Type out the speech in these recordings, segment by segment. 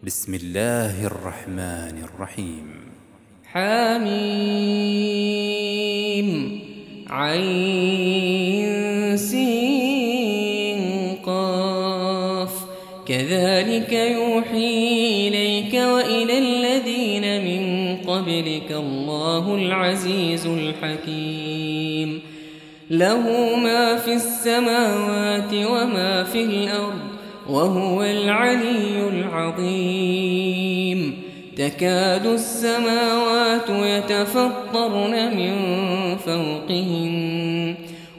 بسم الله الرحمن الرحيم. حميم عين سين قاف كذلك يوحي إليك وإلى الذين من قبلك الله العزيز الحكيم. له ما في السماوات وما في الأرض وهو العلي العظيم. تكاد السماوات يتفطرن من فوقهن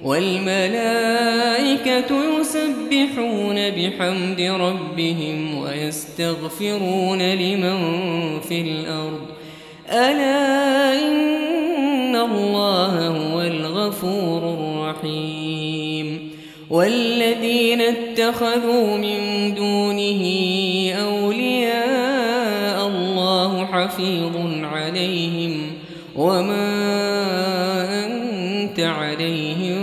والملائكة يسبحون بحمد ربهم ويستغفرون لمن في الأرض ألا إن الله هو الغفور الرحيم. والذين اتخذوا من دونه أولياء الله حفيظ عليهم وما أنت عليهم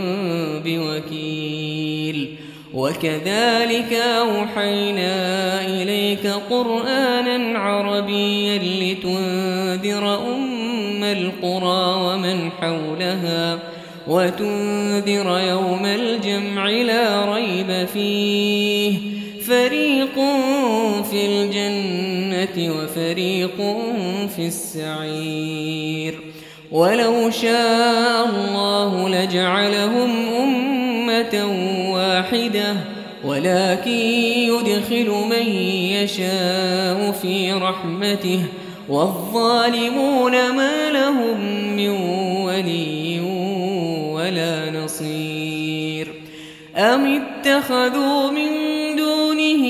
بوكيل. وكذلك أوحينا إليك قرآنا عربيا لتنذر أم القرى ومن حولها وتنذر يوم الجمع لا ريب فيه فريق في الجنة وفريق في السعير. ولو شاء الله لجعلهم أمة واحدة ولكن يدخل من يشاء في رحمته والظالمون ما لهم من ولي ولا نصير. أم اتخذوا من دونه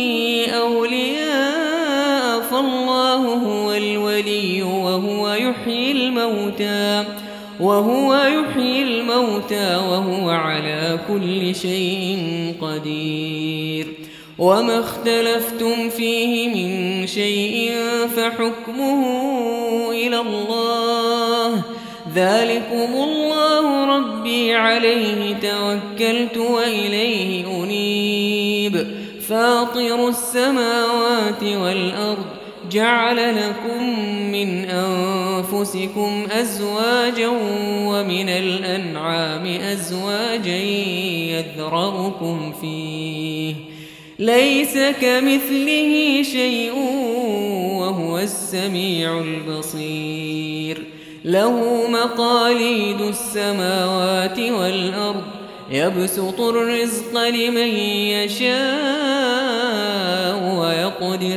أولياء فالله هو الولي وهو يحيي الموتى وهو على كل شيء قدير. وما اختلفتم فيه من شيء فحكمه إلى الله ذلكم الله ربي عليه توكلت وإليه أنيب. فاطر السماوات والأرض جعل لكم من أنفسكم أزواجا ومن الأنعام أزواجا يذرأكم فيه ليس كمثله شيء وهو السميع البصير. له مقاليد السماوات والأرض يبسط الرزق لمن يشاء ويقدر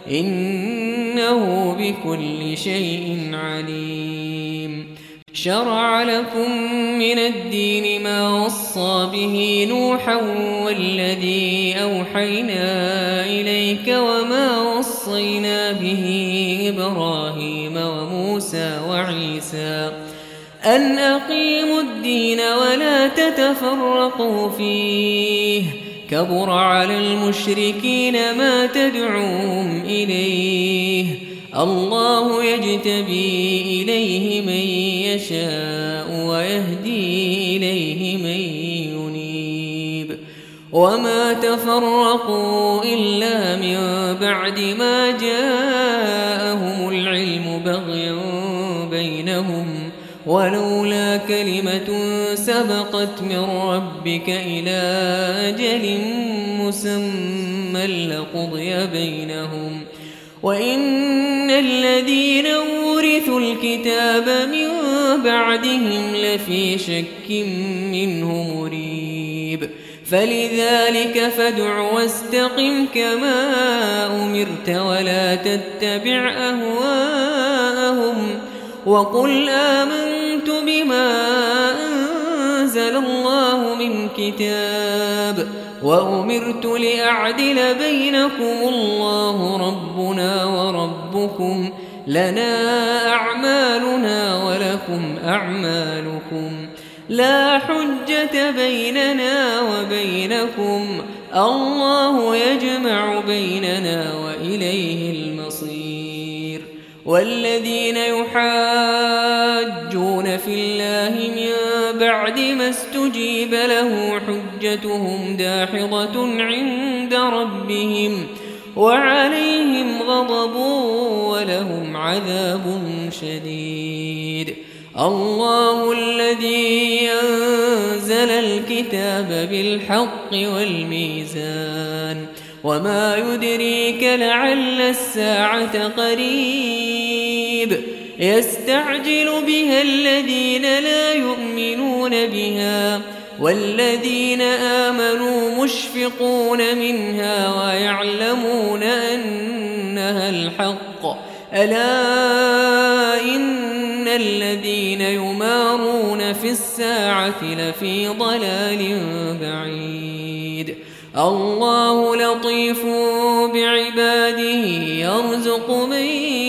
إنه بكل شيء عليم. شرع لكم من الدين ما وصى به نوحا والذي أوحينا إليك وما وصينا به إبراهيم وموسى وعيسى أن أقيموا الدين ولا تتفرقوا فيه كبر على المشركين ما تدعوهم إليه. الله يجتبي إليه من يشاء ويهدي إليه من ينيب. وما تفرقوا إلا من بعد ما جاءهم العلم بغيا بينهم ولولا كلمة سبقت من ربك إلى أجل مسمى لقضي بينهم وإن الذين أورثوا الكتاب من بعدهم لفي شك منه مريب. فلذلك فادع واستقم كما أمرت ولا تتبع أهواءهم وقل آمنت بما أنزل الله من كتاب وأمرت لأعدل بينكم الله ربنا وربكم لنا أعمالنا ولكم أعمالكم لا حجة بيننا وبينكم الله يجمع بيننا وإليه المصير. والذين يحاجون في الله من بعد ما استجيب له حجتهم داحضة عند ربهم وعليهم غضب ولهم عذاب شديد. الله الذي أنزل الكتاب بالحق والميزان وما يدريك لعل الساعة قريب يستعجل بها الذين لا يؤمنون بها والذين آمنوا مشفقون منها ويعلمون أنها الحق ألا إن الذين يمارون في الساعة لفي ضلال بعيد. الله لطيف بعباده يرزق من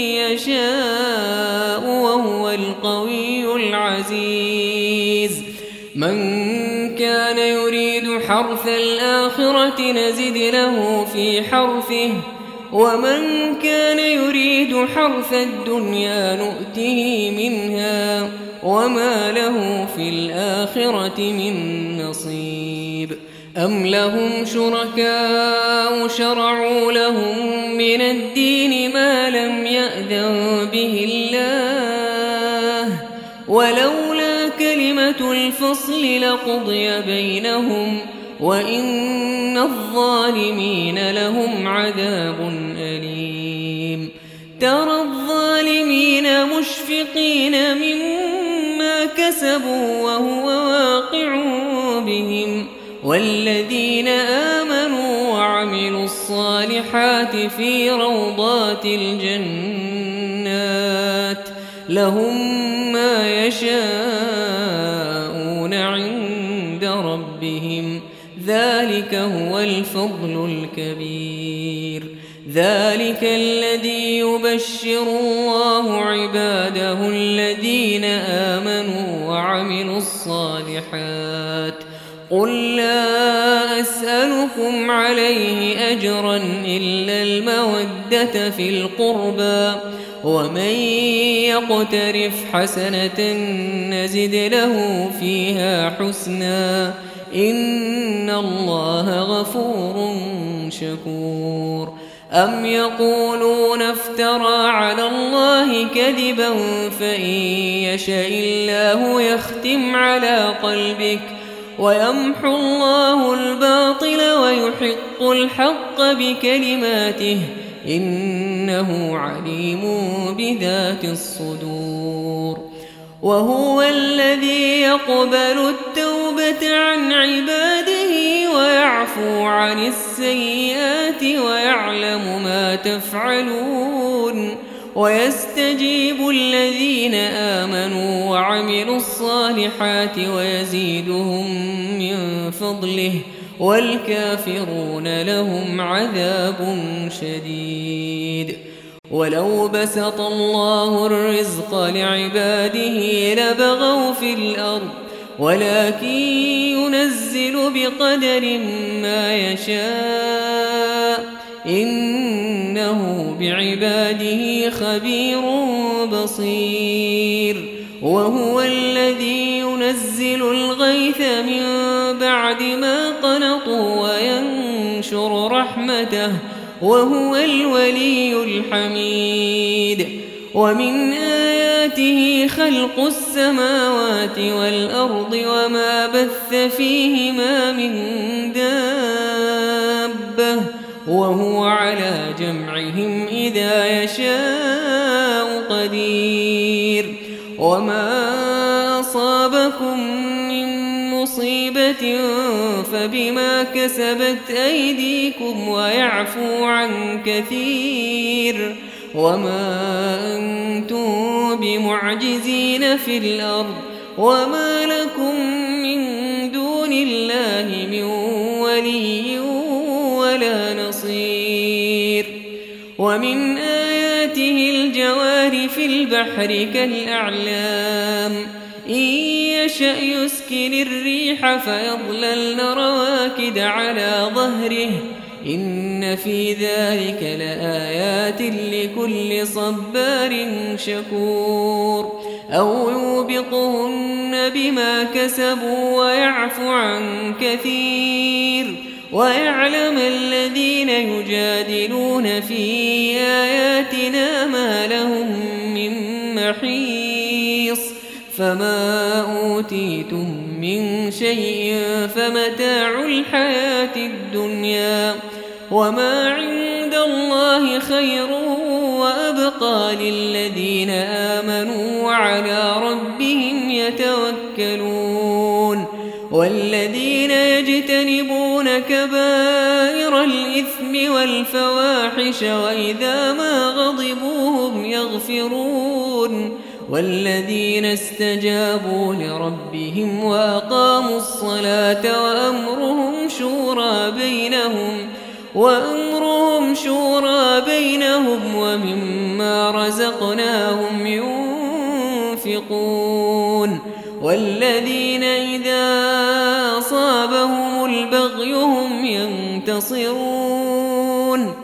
يشاء وهو القوي العزيز. من كان يريد حرث الآخرة نزد له في حرثه ومن كان يريد حرث الدنيا نؤته منها وما له في الآخرة من نصيب. أم لهم شركاء شرعوا لهم من الدين ما لم يأذن به الله ولولا كلمة الفصل لقضي بينهم وإن الظالمين لهم عذاب أليم. ترى الظالمين مشفقين مما كسبوا وهو واقع بهم والذين آمنوا وعملوا الصالحات في روضات الجنات لهم ما يشاءون عند ربهم ذلك هو الفضل الكبير. ذلك الذي يبشر الله عباده الذين آمنوا وعملوا الصالحات. قل لا أسألكم عليه أجرا إلا المودة في القربى ومن يقترف حسنة نزد له فيها حسنا إن الله غفور شكور. أم يقولون افترى على الله كذبا فإن يشاء الله يختم على قلبك ويمحو الله الباطل ويحق الحق بكلماته إنه عليم بذات الصدور. وهو الذي يقبل التوبة عن عباده ويعفو عن السيئات ويعلم ما تفعلون ويستجيب الذين آمنوا وعملوا الصالحات ويزيدهم من فضله والكافرون لهم عذاب شديد. ولو بسط الله الرزق لعباده لبغوا في الأرض ولكن ينزل بقدر ما يشاء إنه بعباده خبير بصير. وهو الذي ينزل الغيث من بعد ما قنطوا وينشر رحمته وهو الولي الحميد. ومن آياته خلق السماوات والأرض وما بث فيهما من دابة وهو على جمعهم إذا يشاء قدير. وما أصابكم من مصيبة فبما كسبت أيديكم ويعفو عن كثير وما أنتم بمعجزين في الأرض وما لكم من دون الله من ولي ولا نصير. ومن آياته الجوار في البحر كالأعلام إن يشأ يسكن الريح فيظللن رواكد على ظهره إن في ذلك لآيات لكل صبار شكور. أو يوبقهن بما كسبوا ويعفو عن كثير ويعلم الذين يجادلون في آياتنا ما لهم من محيص فما أوتيتم من شيء فمتاع الحياة الدنيا وما عند الله خير وأبقى للذين آمنوا وعلى ربهم يتوكلون والذين يجتنبون كبائر الإثم والفواحش وإذا ما غضبوا هم يغفرون والذين استجابوا لربهم وأقاموا الصلاة وأمرهم شورى بينهم ومما رزقناهم ينفقون والذين إذا أصابهم البغي هم ينتصرون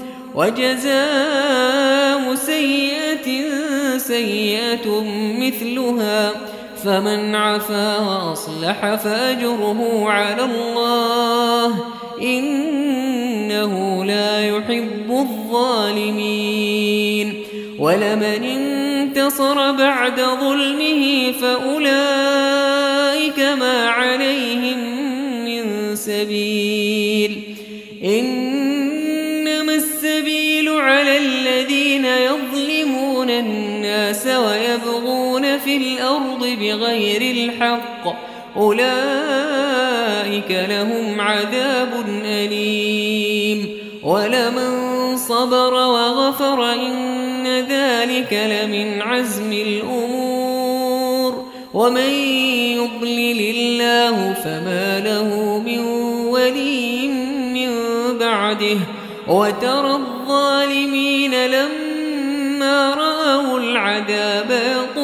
وجزاء سيئة سيئة مثلها فمن عفا وأصلح فأجره على الله إنه لا يحب الظالمين ولمن انتصر بعد ظلمه فأولئك ما عليهم من سبيل إنما السبيل على الذين يظلمون الناس ويبغون في الأرض بغير الحق أولئك لهم عذاب أليم ولمن صبر وغفر إن ذلك لمن عزم الأمور ومن يضلل الله فما له من ولي من بعده وترى الظالمين لما رأوا العذاب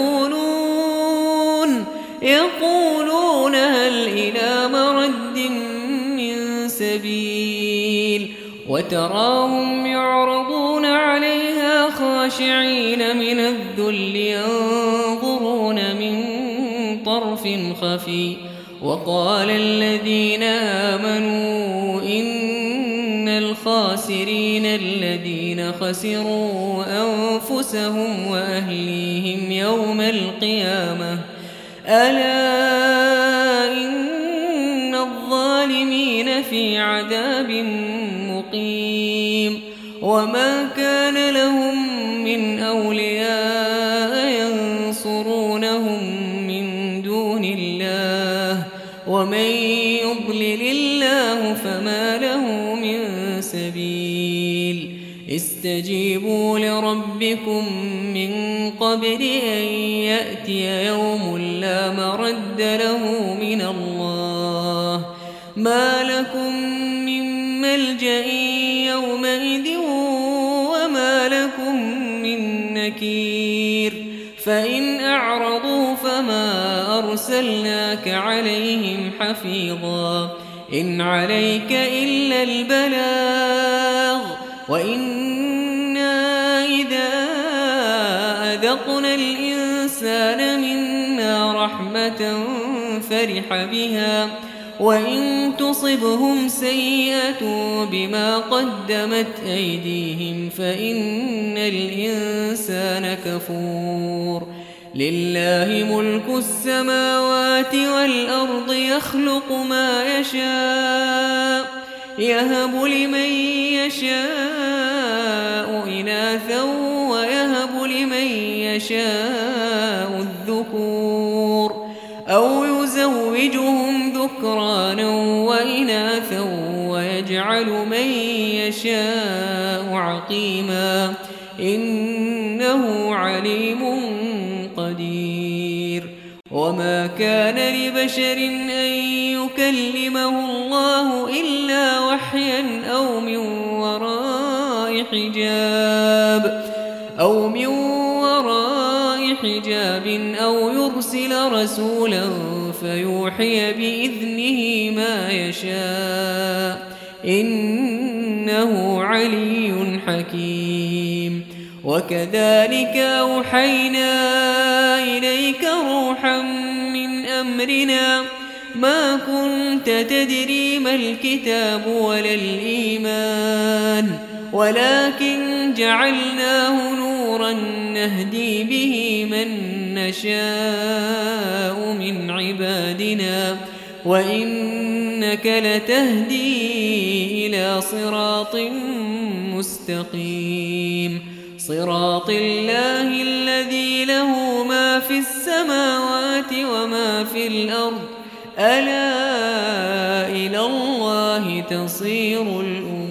يقولون هل إلى مرد من سبيل وتراهم يعرضون عليها خاشعين من الذل ينظرون من طرف خفي وقال الذين آمنوا إن الخاسرين الذين خسروا أنفسهم وأهليهم يوم القيامة ألا إن الظالمين في عذاب مقيم وما كان لهم من أولياء ينصرونهم من دون الله ومن يضلل الله فما له من سبيل استجيبوا لربكم من قبل أن يأتي يوم لا مرد له من الله ما لكم من ملجأ يومئذ وما لكم من نكير فإن أعرضوا فما أرسلناك عليهم حفيظا إن عليك إلا البلاغ وإنا إذا أذقنا الإنسان منا رحمة فرح بها وإن تصبهم سيئة بما قدمت أيديهم فإن الإنسان كفور لله ملك السماوات والأرض يخلق ما يشاء يهب لمن يشاء إناثا ويهب لمن يشاء الذكور أو يزوجهم ذكرانا وإناثا ويجعل من يشاء عقيما إنه عليم قدير وما كان لبشر أن يكلمه الله إلا وحيا أو من وراء حجاب أو يرسل رسولا فيوحي بإذنه ما يشاء إنه علي حكيم وكذلك أوحينا إليك روحا من أمرنا ما كنت تدري ما الكتاب ولا الإيمان ولكن جعلناه نورا نهدي به من نشاء من عبادنا وإنك لتهدي إلى صراط مستقيم صراط الله الذي له ما في السماوات وما في الأرض ألا إلى الله تصير الأمور